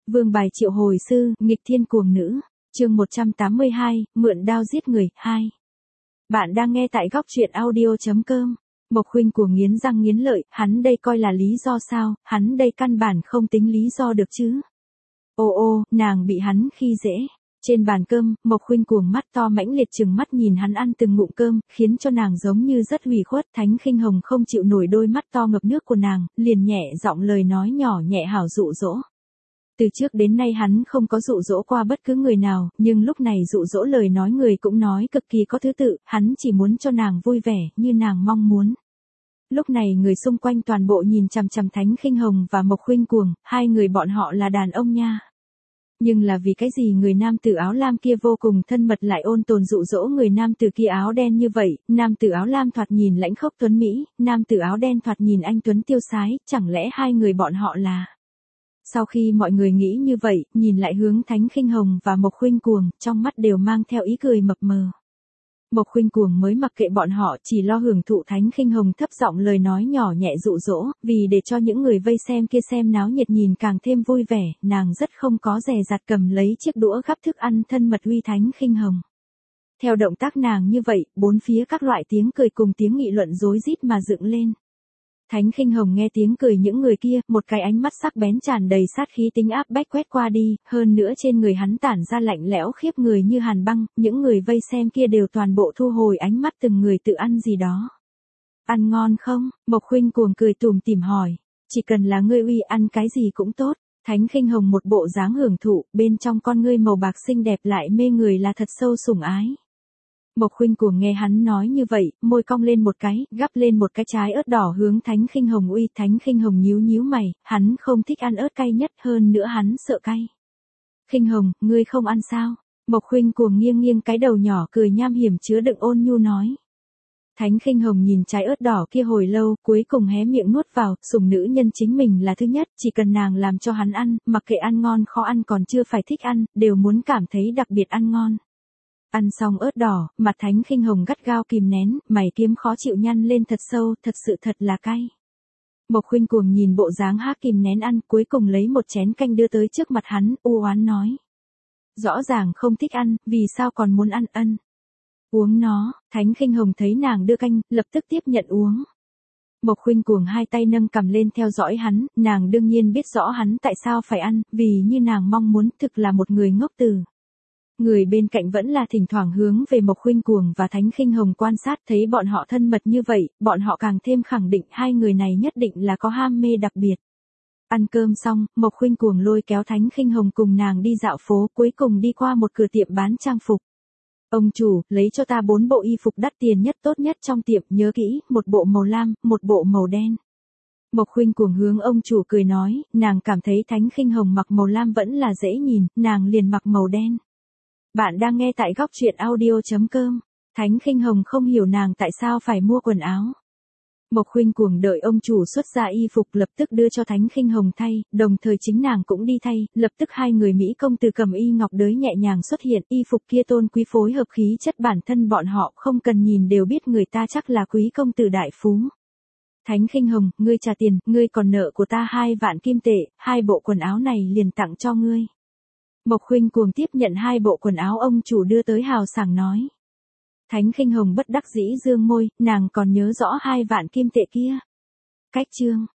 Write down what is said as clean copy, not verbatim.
Vương bài triệu hồi sư, nghịch thiên cuồng nữ. Chương 182, mượn đao giết người, 2. Bạn đang nghe tại góc truyện audio.com. Mộc Khuynh cuồng nghiến răng nghiến lợi, hắn đây coi là lý do sao, hắn đây căn bản không tính lý do được chứ. Ô, nàng bị hắn khi dễ. Trên bàn cơm, Mộc Khuynh cuồng mắt to mãnh liệt trừng mắt nhìn hắn ăn từng ngụm cơm, khiến cho nàng giống như rất ủy khuất. Thánh Khinh Hồng không chịu nổi đôi mắt to ngập nước của nàng, liền nhẹ giọng lời nói nhỏ nhẹ hảo dụ dỗ. Từ trước đến nay hắn không có dụ dỗ qua bất cứ người nào, nhưng lúc này dụ dỗ lời nói người cũng nói cực kỳ có thứ tự, hắn chỉ muốn cho nàng vui vẻ, như nàng mong muốn. Lúc này người xung quanh toàn bộ nhìn chằm chằm Thánh Khinh Hồng và Mộc Khuynh cuồng, hai người bọn họ là đàn ông nha. Nhưng là vì cái gì người nam tử áo lam kia vô cùng thân mật lại ôn tồn dụ dỗ người nam tử kia áo đen như vậy, nam tử áo lam thoạt nhìn lãnh khốc tuấn Mỹ, nam tử áo đen thoạt nhìn anh tuấn tiêu sái, chẳng lẽ hai người bọn họ là... Sau khi mọi người nghĩ như vậy, nhìn lại hướng Thánh Khinh Hồng và Mộc Khuynh cuồng, trong mắt đều mang theo ý cười mập mờ. Mộc Khuynh cuồng mới mặc kệ bọn họ, chỉ lo hưởng thụ Thánh Khinh Hồng thấp giọng lời nói nhỏ nhẹ dụ dỗ, vì để cho những người vây xem kia xem náo nhiệt nhìn càng thêm vui vẻ, nàng rất không có dè dặt cầm lấy chiếc đũa gắp thức ăn thân mật uy Thánh Khinh Hồng. Theo động tác nàng như vậy, bốn phía các loại tiếng cười cùng tiếng nghị luận rối rít mà dựng lên. Thánh Khinh Hồng nghe tiếng cười những người kia, một cái ánh mắt sắc bén tràn đầy sát khí tính áp bách quét qua đi, hơn nữa trên người hắn tản ra lạnh lẽo khiếp người như hàn băng, những người vây xem kia đều toàn bộ thu hồi ánh mắt từng người tự ăn gì đó. Ăn ngon không? Mộc Khuynh cuồng cười tủm tỉm hỏi. Chỉ cần là ngươi uy ăn cái gì cũng tốt. Thánh Khinh Hồng một bộ dáng hưởng thụ, bên trong con ngươi màu bạc xinh đẹp lại mê người là thật sâu sủng ái. Mộc Khuynh cuồng nghe hắn nói như vậy, môi cong lên một cái, gắp lên một cái trái ớt đỏ hướng Thánh Khinh Hồng uy. Thánh Khinh Hồng nhíu nhíu mày, hắn không thích ăn ớt cay nhất, hơn nữa hắn sợ cay. Khinh Hồng, ngươi không ăn sao? Mộc Khuynh cuồng nghiêng nghiêng cái đầu nhỏ cười nham hiểm chứa đựng ôn nhu nói. Thánh Khinh Hồng nhìn trái ớt đỏ kia hồi lâu, cuối cùng hé miệng nuốt vào, sủng nữ nhân chính mình là thứ nhất, chỉ cần nàng làm cho hắn ăn, mặc kệ ăn ngon khó ăn còn chưa phải thích ăn, đều muốn cảm thấy đặc biệt ăn ngon. Ăn xong ớt đỏ, mặt Thánh Khinh Hồng gắt gao kìm nén, mày kiếm khó chịu nhăn lên thật sâu, thật sự thật là cay. Mộc Khuynh cuồng nhìn bộ dáng há kìm nén ăn, cuối cùng lấy một chén canh đưa tới trước mặt hắn, u oán nói. Rõ ràng không thích ăn, vì sao còn muốn ăn ân? Uống nó. Thánh Khinh Hồng thấy nàng đưa canh, lập tức tiếp nhận uống. Mộc Khuynh cuồng hai tay nâng cầm lên theo dõi hắn, nàng đương nhiên biết rõ hắn tại sao phải ăn, vì như nàng mong muốn, thực là một người ngốc từ. Người bên cạnh vẫn là thỉnh thoảng hướng về Mộc Khuynh cuồng và Thánh Khinh Hồng quan sát, thấy bọn họ thân mật như vậy, bọn họ càng thêm khẳng định hai người này nhất định là có ham mê đặc biệt. Ăn cơm xong, Mộc Khuynh cuồng lôi kéo Thánh Khinh Hồng cùng nàng đi dạo phố, cuối cùng đi qua một cửa tiệm bán trang phục. Ông chủ, lấy cho ta 4 bộ y phục đắt tiền nhất tốt nhất trong tiệm, nhớ kỹ, một bộ màu lam, một bộ màu đen. Mộc Khuynh cuồng hướng ông chủ cười nói, nàng cảm thấy Thánh Khinh Hồng mặc màu lam vẫn là dễ nhìn, nàng liền mặc màu đen. Bạn đang nghe tại góc truyện audio.com. Thánh Khinh Hồng không hiểu nàng tại sao phải mua quần áo. Mộc Khuynh cuồng đợi ông chủ xuất ra y phục lập tức đưa cho Thánh Khinh Hồng thay, đồng thời chính nàng cũng đi thay, lập tức hai người Mỹ công từ cầm y ngọc đới nhẹ nhàng xuất hiện, y phục kia tôn quý phối hợp khí chất bản thân bọn họ không cần nhìn đều biết người ta chắc là quý công tử đại phú. Thánh Khinh Hồng, ngươi trả tiền, ngươi còn nợ của ta 2 vạn kim tệ, 2 bộ quần áo này liền tặng cho ngươi. Mộc Khuynh cuồng tiếp nhận 2 bộ quần áo ông chủ đưa tới hào sảng nói. Thánh Khinh Hồng bất đắc dĩ dương môi, nàng còn nhớ rõ 2 vạn kim tệ kia. Cách chương.